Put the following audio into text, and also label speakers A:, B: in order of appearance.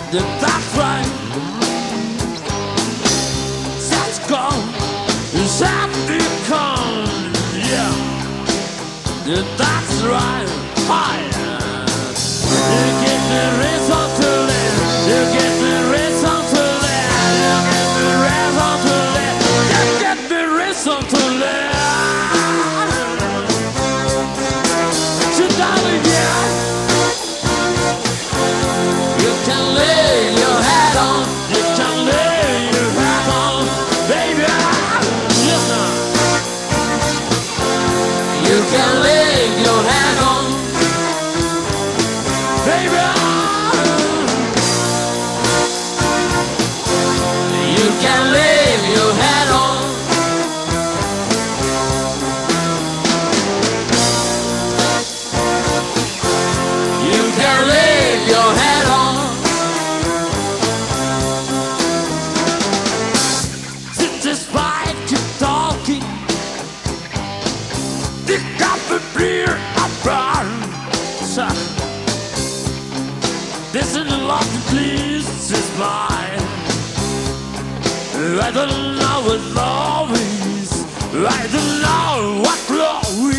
A: That's right. That's gone. Safety con. Yeah. That's right. Hi. You get the reason to live. You get the reason to live. You get the reason to live. You get the reason to live. So darling, yeah. You can lay your hat on. You can lay your hat on, baby. Listen. You can lay your hat on, baby. You can lay your hat on. You can lay your hat on. Despite you talking, they got the beer apart. This is love, please, is mine. I don't know what love is. I don't know what love is.